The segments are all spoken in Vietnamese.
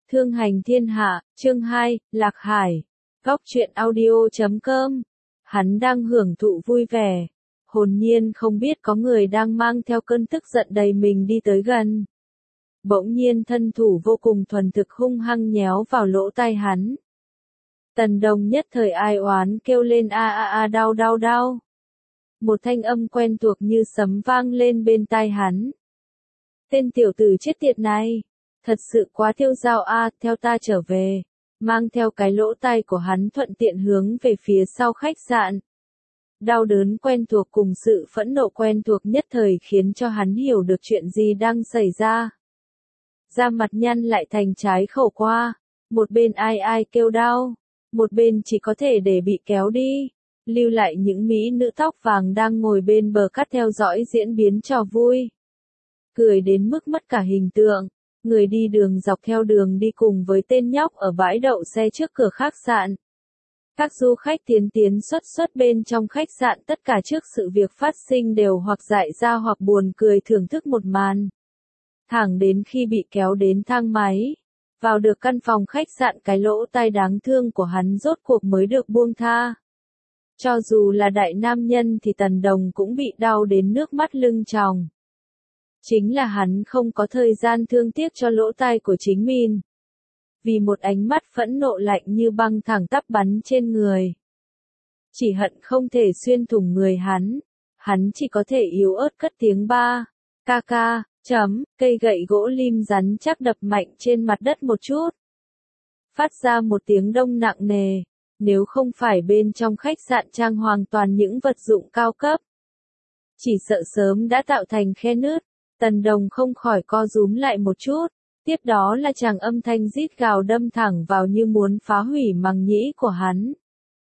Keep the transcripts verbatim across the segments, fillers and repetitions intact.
Thương hành thiên hạ, chương hai, Lạc Hải. Góc truyện audio chấm com. Hắn đang hưởng thụ vui vẻ. Hồn nhiên không biết có người đang mang theo cơn tức giận đầy mình đi tới gần. Bỗng nhiên thân thủ vô cùng thuần thực hung hăng nhéo vào lỗ tai hắn. Tần Đồng nhất thời ai oán kêu lên a a a đau đau đau. Một thanh âm quen thuộc như sấm vang lên bên tai hắn. Tên tiểu tử chết tiệt này. Thật sự quá tiêu dao a, theo ta trở về. Mang theo cái lỗ tai của hắn thuận tiện hướng về phía sau khách sạn. Đau đớn quen thuộc cùng sự phẫn nộ quen thuộc nhất thời khiến cho hắn hiểu được chuyện gì đang xảy ra. Da mặt nhăn lại thành trái khẩu qua. Một bên ai ai kêu đau. Một bên chỉ có thể để bị kéo đi. Lưu lại những mỹ nữ tóc vàng đang ngồi bên bờ cát theo dõi diễn biến trò vui. Cười đến mức mất cả hình tượng. Người đi đường dọc theo đường đi cùng với tên nhóc ở bãi đậu xe trước cửa khách sạn. Các du khách tiến tiến xuất xuất bên trong khách sạn tất cả trước sự việc phát sinh đều hoặc dại ra hoặc buồn cười thưởng thức một màn. Thẳng đến khi bị kéo đến thang máy. Vào được căn phòng khách sạn cái lỗ tai đáng thương của hắn rốt cuộc mới được buông tha. Cho dù là đại nam nhân thì Tần Đồng cũng bị đau đến nước mắt lưng tròng. Chính là hắn không có thời gian thương tiếc cho lỗ tai của chính mình. Vì một ánh mắt phẫn nộ lạnh như băng thẳng tắp bắn trên người. Chỉ hận không thể xuyên thủng người hắn. Hắn chỉ có thể yếu ớt cất tiếng ba. Ca ca, chấm, cây gậy gỗ lim rắn chắc đập mạnh trên mặt đất một chút. Phát ra một tiếng đông nặng nề. Nếu không phải bên trong khách sạn trang hoàn toàn những vật dụng cao cấp. Chỉ sợ sớm đã tạo thành khe nứt. Tần Đồng không khỏi co rúm lại một chút, tiếp đó là chàng âm thanh rít gào đâm thẳng vào như muốn phá hủy màng nhĩ của hắn.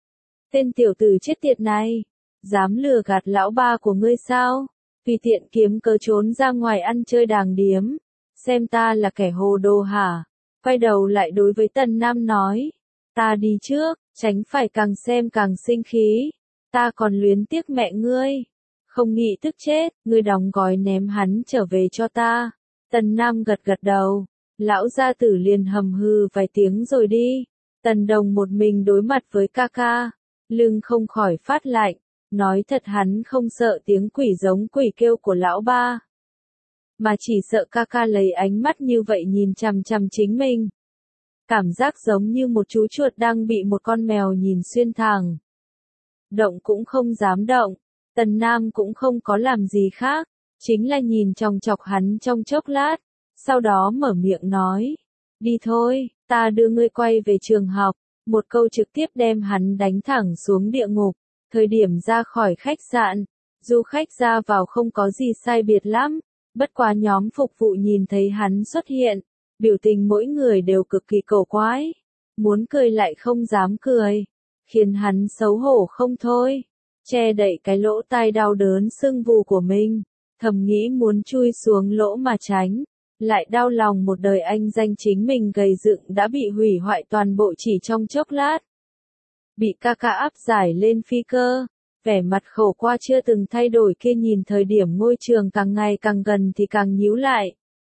Tên tiểu tử chết tiệt này, dám lừa gạt lão ba của ngươi sao? Tùy tiện kiếm cớ trốn ra ngoài ăn chơi đàng điếm, xem ta là kẻ hồ đồ hả? Quay đầu lại đối với Tần Nam nói, ta đi trước, tránh phải càng xem càng sinh khí, ta còn luyến tiếc mẹ ngươi. Không nghĩ tức chết, ngươi đóng gói ném hắn trở về cho ta. Tần Nam gật gật đầu, lão gia tử liền hầm hừ vài tiếng rồi đi. Tần Đồng một mình đối mặt với ca ca, lưng không khỏi phát lạnh, nói thật hắn không sợ tiếng quỷ giống quỷ kêu của lão ba. Mà chỉ sợ ca ca lấy ánh mắt như vậy nhìn chằm chằm chính mình. Cảm giác giống như một chú chuột đang bị một con mèo nhìn xuyên thẳng. Động cũng không dám động. Tần Nam cũng không có làm gì khác, chính là nhìn chòng chọc hắn trong chốc lát, sau đó mở miệng nói, đi thôi, ta đưa ngươi quay về trường học, một câu trực tiếp đem hắn đánh thẳng xuống địa ngục. Thời điểm ra khỏi khách sạn, du khách ra vào không có gì sai biệt lắm, bất quá nhóm phục vụ nhìn thấy hắn xuất hiện, biểu tình mỗi người đều cực kỳ cổ quái, muốn cười lại không dám cười, khiến hắn xấu hổ không thôi. Che đậy cái lỗ tai đau đớn sưng vù của mình, thầm nghĩ muốn chui xuống lỗ mà tránh, lại đau lòng một đời anh danh chính mình gầy dựng đã bị hủy hoại toàn bộ chỉ trong chốc lát. Bị ca ca áp giải lên phi cơ, vẻ mặt khổ qua chưa từng thay đổi kia nhìn thời điểm ngôi trường càng ngày càng gần thì càng nhíu lại.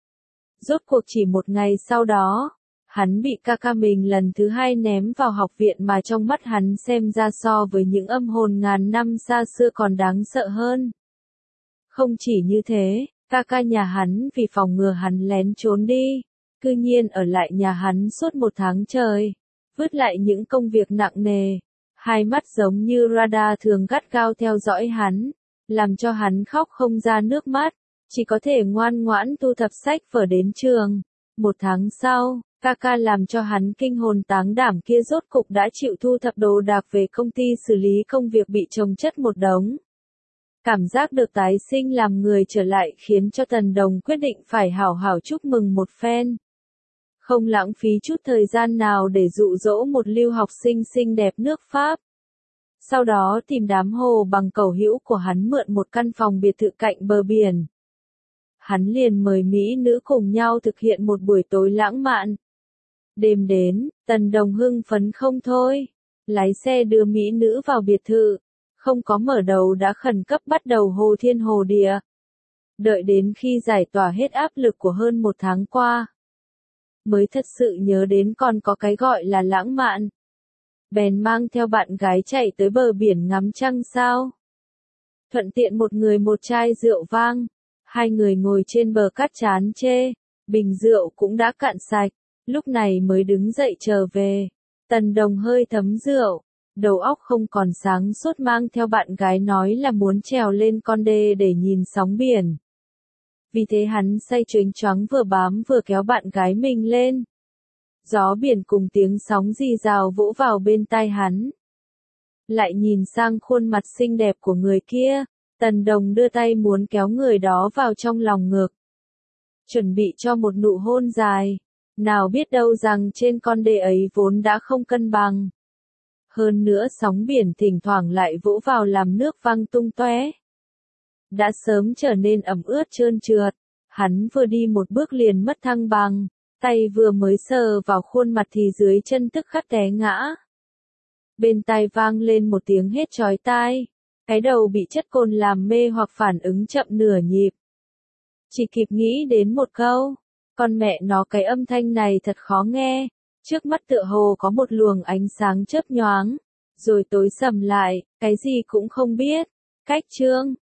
Rốt cuộc chỉ một ngày sau đó, hắn bị ca ca mình lần thứ hai ném vào học viện mà trong mắt hắn xem ra so với những âm hồn ngàn năm xa xưa còn đáng sợ hơn. Không chỉ như thế, ca ca nhà hắn vì phòng ngừa hắn lén trốn đi, cư nhiên ở lại nhà hắn suốt một tháng trời, vứt lại những công việc nặng nề, hai mắt giống như radar thường gắt gao theo dõi hắn, làm cho hắn khóc không ra nước mắt, chỉ có thể ngoan ngoãn thu thập sách vở đến trường. Một tháng sau, ca ca làm cho hắn kinh hồn táng đảm kia rốt cục đã chịu thu thập đồ đạc về công ty xử lý công việc bị chồng chất một đống. Cảm giác được tái sinh làm người trở lại khiến cho Tần Đồng quyết định phải hảo hảo chúc mừng một phen. Không lãng phí chút thời gian nào để dụ dỗ một lưu học sinh xinh đẹp nước Pháp. Sau đó tìm đám hồ bằng cầu hữu của hắn mượn một căn phòng biệt thự cạnh bờ biển. Hắn liền mời mỹ nữ cùng nhau thực hiện một buổi tối lãng mạn. Đêm đến, Tần Đồng hưng phấn không thôi, lái xe đưa mỹ nữ vào biệt thự, không có mở đầu đã khẩn cấp bắt đầu hồ thiên hồ địa. Đợi đến khi giải tỏa hết áp lực của hơn một tháng qua. mới thật sự nhớ đến còn có cái gọi là lãng mạn. Bèn mang theo bạn gái chạy tới bờ biển ngắm trăng sao. Thuận tiện một người một chai rượu vang. Hai người ngồi trên bờ cát chán chê, bình rượu cũng đã cạn sạch, lúc này mới đứng dậy trở về. Tần Đồng hơi thấm rượu, đầu óc không còn sáng suốt mang theo bạn gái nói là muốn trèo lên con đê để nhìn sóng biển. Vì thế hắn say choáng choáng vừa bám vừa kéo bạn gái mình lên. Gió biển cùng tiếng sóng rì rào vỗ vào bên tai hắn. Lại nhìn sang khuôn mặt xinh đẹp của người kia, Tần Đồng đưa tay muốn kéo người đó vào trong lòng ngực. Chuẩn bị cho một nụ hôn dài, nào biết đâu rằng trên con đê ấy vốn đã không cân bằng. Hơn nữa sóng biển thỉnh thoảng lại vỗ vào làm nước văng tung tóe. Đã sớm trở nên ẩm ướt trơn trượt, hắn vừa đi một bước liền mất thăng bằng, tay vừa mới sờ vào khuôn mặt thì dưới chân tức khắc té ngã. Bên tai vang lên một tiếng hét chói tai, cái đầu bị chất cồn làm mê hoặc phản ứng chậm nửa nhịp. Chỉ kịp nghĩ đến một câu, con mẹ nó cái âm thanh này thật khó nghe, trước mắt tựa hồ có một luồng ánh sáng chớp nhoáng, rồi tối sầm lại, cái gì cũng không biết. Cách chương